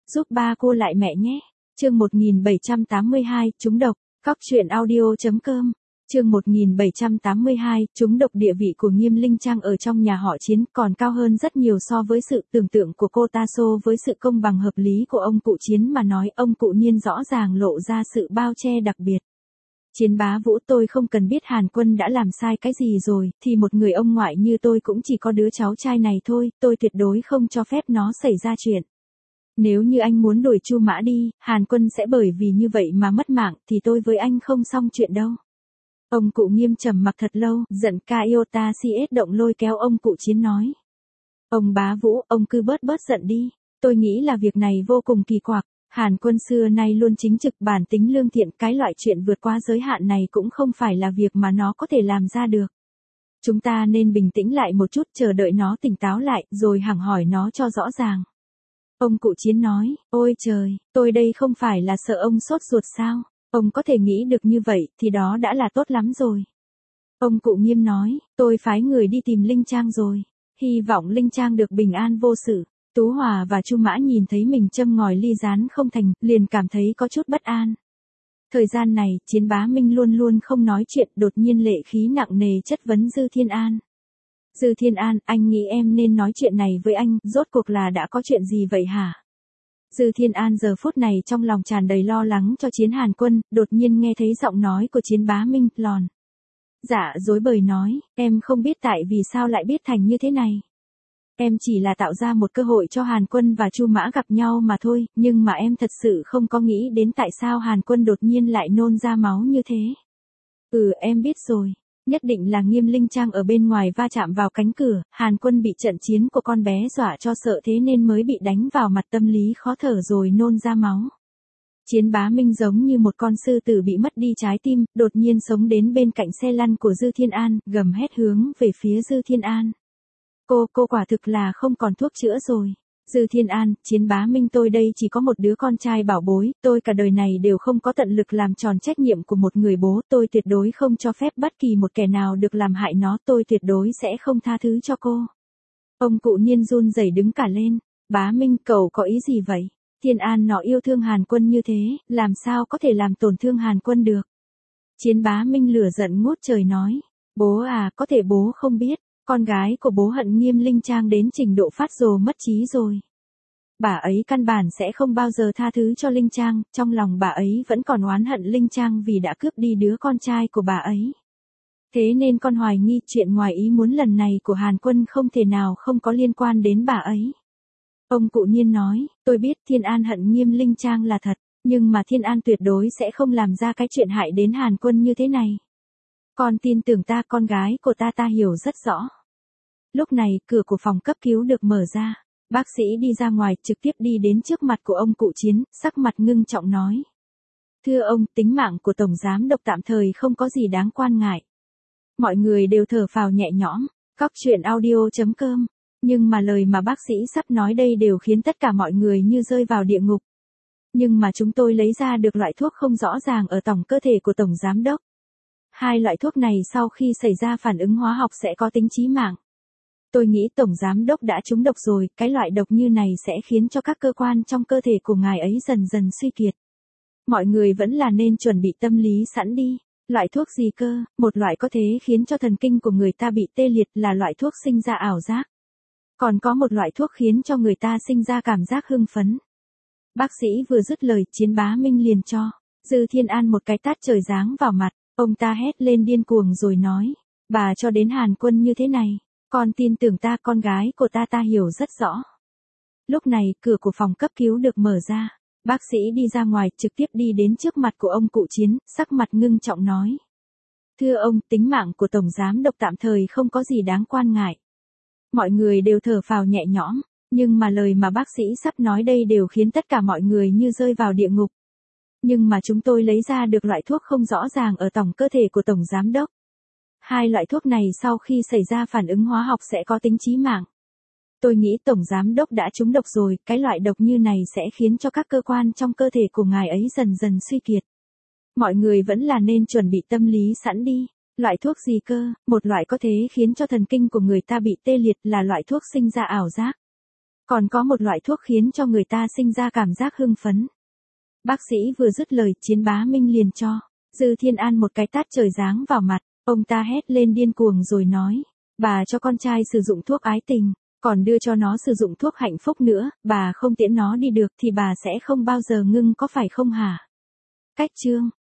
giúp ba cô lại mẹ nhé. Chương 1782, trúng độc. Cóc truyện audio.com. Chương 1782, trúng độc. Địa vị của Nghiêm Linh Trang ở trong nhà họ Chiến còn cao hơn rất nhiều so với sự tưởng tượng của cô ta. So với sự công bằng hợp lý của ông cụ Chiến mà nói, ông cụ Niên rõ ràng lộ ra sự bao che đặc biệt. Chiến bá Vũ, tôi không cần biết Hàn Quân đã làm sai cái gì rồi, thì một người ông ngoại như tôi cũng chỉ có đứa cháu trai này thôi, tôi tuyệt đối không cho phép nó xảy ra chuyện. Nếu như anh muốn đuổi Chu Mã đi, Hàn Quân sẽ bởi vì như vậy mà mất mạng, thì tôi với anh không xong chuyện đâu. Ông cụ Nghiêm trầm mặc thật lâu, giận Iota CS động lôi kéo ông cụ Chiến nói. Ông bá Vũ, ông cứ bớt giận đi, tôi nghĩ là việc này vô cùng kỳ quặc. Hàn Quân xưa nay luôn chính trực, bản tính lương thiện, cái loại chuyện vượt qua giới hạn này cũng không phải là việc mà nó có thể làm ra được. Chúng ta nên bình tĩnh lại một chút, chờ đợi nó tỉnh táo lại, rồi hẳn hỏi nó cho rõ ràng. Ông cụ Chiến nói, ôi trời, tôi đây không phải là sợ ông sốt ruột sao, ông có thể nghĩ được như vậy, thì đó đã là tốt lắm rồi. Ông cụ Nghiêm nói, tôi phái người đi tìm Linh Trang rồi, hy vọng Linh Trang được bình an vô sự. Tú Hòa và Chu Mã nhìn thấy mình châm ngòi ly gián không thành, liền cảm thấy có chút bất an. Thời gian này, Chiến bá Minh luôn luôn không nói chuyện, đột nhiên lệ khí nặng nề chất vấn Dư Thiên An. Dư Thiên An, anh nghĩ em nên nói chuyện này với anh, rốt cuộc là đã có chuyện gì vậy hả? Dư Thiên An giờ phút này trong lòng tràn đầy lo lắng cho Chiến Hàn Quân, đột nhiên nghe thấy giọng nói của Chiến bá Minh, lòn. Dạ, dối bời nói, em không biết tại vì sao lại biết thành như thế này. Em chỉ là tạo ra một cơ hội cho Hàn Quân và Chu Mã gặp nhau mà thôi, nhưng mà em thật sự không có nghĩ đến tại sao Hàn Quân đột nhiên lại nôn ra máu như thế. Em biết rồi, nhất định là Nghiêm Linh Trang ở bên ngoài va chạm vào cánh cửa, Hàn Quân bị trận chiến của con bé dọa cho sợ thế nên mới bị đánh vào mặt, tâm lý khó thở rồi nôn ra máu. Chiến bá Minh giống như một con sư tử bị mất đi trái tim, đột nhiên sống đến bên cạnh xe lăn của Dư Thiên An, gầm hét hướng về phía Dư Thiên An. Cô quả thực là không còn thuốc chữa rồi. Dư Thiên An, Chiến bá Minh, tôi đây chỉ có một đứa con trai bảo bối, tôi cả đời này đều không có tận lực làm tròn trách nhiệm của một người bố, tôi tuyệt đối không cho phép bất kỳ một kẻ nào được làm hại nó, tôi tuyệt đối sẽ không tha thứ cho cô. Ông cụ Niên run rẩy đứng cả lên, bá Minh, cậu có ý gì vậy? Thiên An nó yêu thương Hàn Quân như thế, làm sao có thể làm tổn thương Hàn Quân được? Chiến bá Minh lửa giận ngút trời nói, bố à, có thể bố không biết. Con gái của bố hận Nghiêm Linh Trang đến trình độ phát rồ mất trí rồi. Bà ấy căn bản sẽ không bao giờ tha thứ cho Linh Trang, trong lòng bà ấy vẫn còn oán hận Linh Trang vì đã cướp đi đứa con trai của bà ấy. Thế nên con hoài nghi chuyện ngoài ý muốn lần này của Hàn Quân không thể nào không có liên quan đến bà ấy. Ông cụ Niên nói, tôi biết Thiên An hận Nghiêm Linh Trang là thật, nhưng mà Thiên An tuyệt đối sẽ không làm ra cái chuyện hại đến Hàn Quân như thế này. Con tin tưởng ta, con gái của ta hiểu rất rõ. Lúc này, cửa của phòng cấp cứu được mở ra. Bác sĩ đi ra ngoài, trực tiếp đi đến trước mặt của ông cụ Chiến, sắc mặt ngưng trọng nói. Thưa ông, tính mạng của Tổng Giám Đốc tạm thời không có gì đáng quan ngại. Mọi người đều thở phào nhẹ nhõm. Cóc truyện audio.com. Nhưng mà lời mà bác sĩ sắp nói đây đều khiến tất cả mọi người như rơi vào địa ngục. Nhưng mà chúng tôi lấy ra được loại thuốc không rõ ràng ở tổng cơ thể của Tổng Giám Đốc. Hai loại thuốc này sau khi xảy ra phản ứng hóa học sẽ có tính chí mạng. Tôi nghĩ Tổng Giám Đốc đã trúng độc rồi, cái loại độc như này sẽ khiến cho các cơ quan trong cơ thể của ngài ấy dần dần suy kiệt. Mọi người vẫn là nên chuẩn bị tâm lý sẵn đi. Loại thuốc gì cơ? Một loại có thể khiến cho thần kinh của người ta bị tê liệt là loại thuốc sinh ra ảo giác. Còn có một loại thuốc khiến cho người ta sinh ra cảm giác hưng phấn. Bác sĩ vừa dứt lời, Chiến bá Minh liền cho Dư Thiên An một cái tát trời giáng vào mặt. Ông ta hét lên điên cuồng rồi nói, bà cho đến Hàn Quân như thế này, con tin tưởng ta, con gái của ta hiểu rất rõ. Lúc này, cửa của phòng cấp cứu được mở ra, bác sĩ đi ra ngoài, trực tiếp đi đến trước mặt của ông cụ Chiến, sắc mặt ngưng trọng nói. Thưa ông, tính mạng của Tổng Giám Đốc tạm thời không có gì đáng quan ngại. Mọi người đều thở phào nhẹ nhõm, nhưng mà lời mà bác sĩ sắp nói đây đều khiến tất cả mọi người như rơi vào địa ngục. Nhưng mà chúng tôi lấy ra được loại thuốc không rõ ràng ở tổng cơ thể của Tổng Giám Đốc. Hai loại thuốc này sau khi xảy ra phản ứng hóa học sẽ có tính chí mạng. Tôi nghĩ Tổng Giám Đốc đã trúng độc rồi, cái loại độc như này sẽ khiến cho các cơ quan trong cơ thể của ngài ấy dần dần suy kiệt. Mọi người vẫn là nên chuẩn bị tâm lý sẵn đi. Loại thuốc gì cơ? Một loại có thể khiến cho thần kinh của người ta bị tê liệt là loại thuốc sinh ra ảo giác. Còn có một loại thuốc khiến cho người ta sinh ra cảm giác hưng phấn. Bác sĩ vừa dứt lời, Chiến Bá Minh liền cho Dư Thiên An một cái tát trời giáng vào mặt, ông ta hét lên điên cuồng rồi nói, bà cho con trai sử dụng thuốc ái tình, còn đưa cho nó sử dụng thuốc hạnh phúc nữa, bà không tiễn nó đi được thì bà sẽ không bao giờ ngưng có phải không hả? Cách chương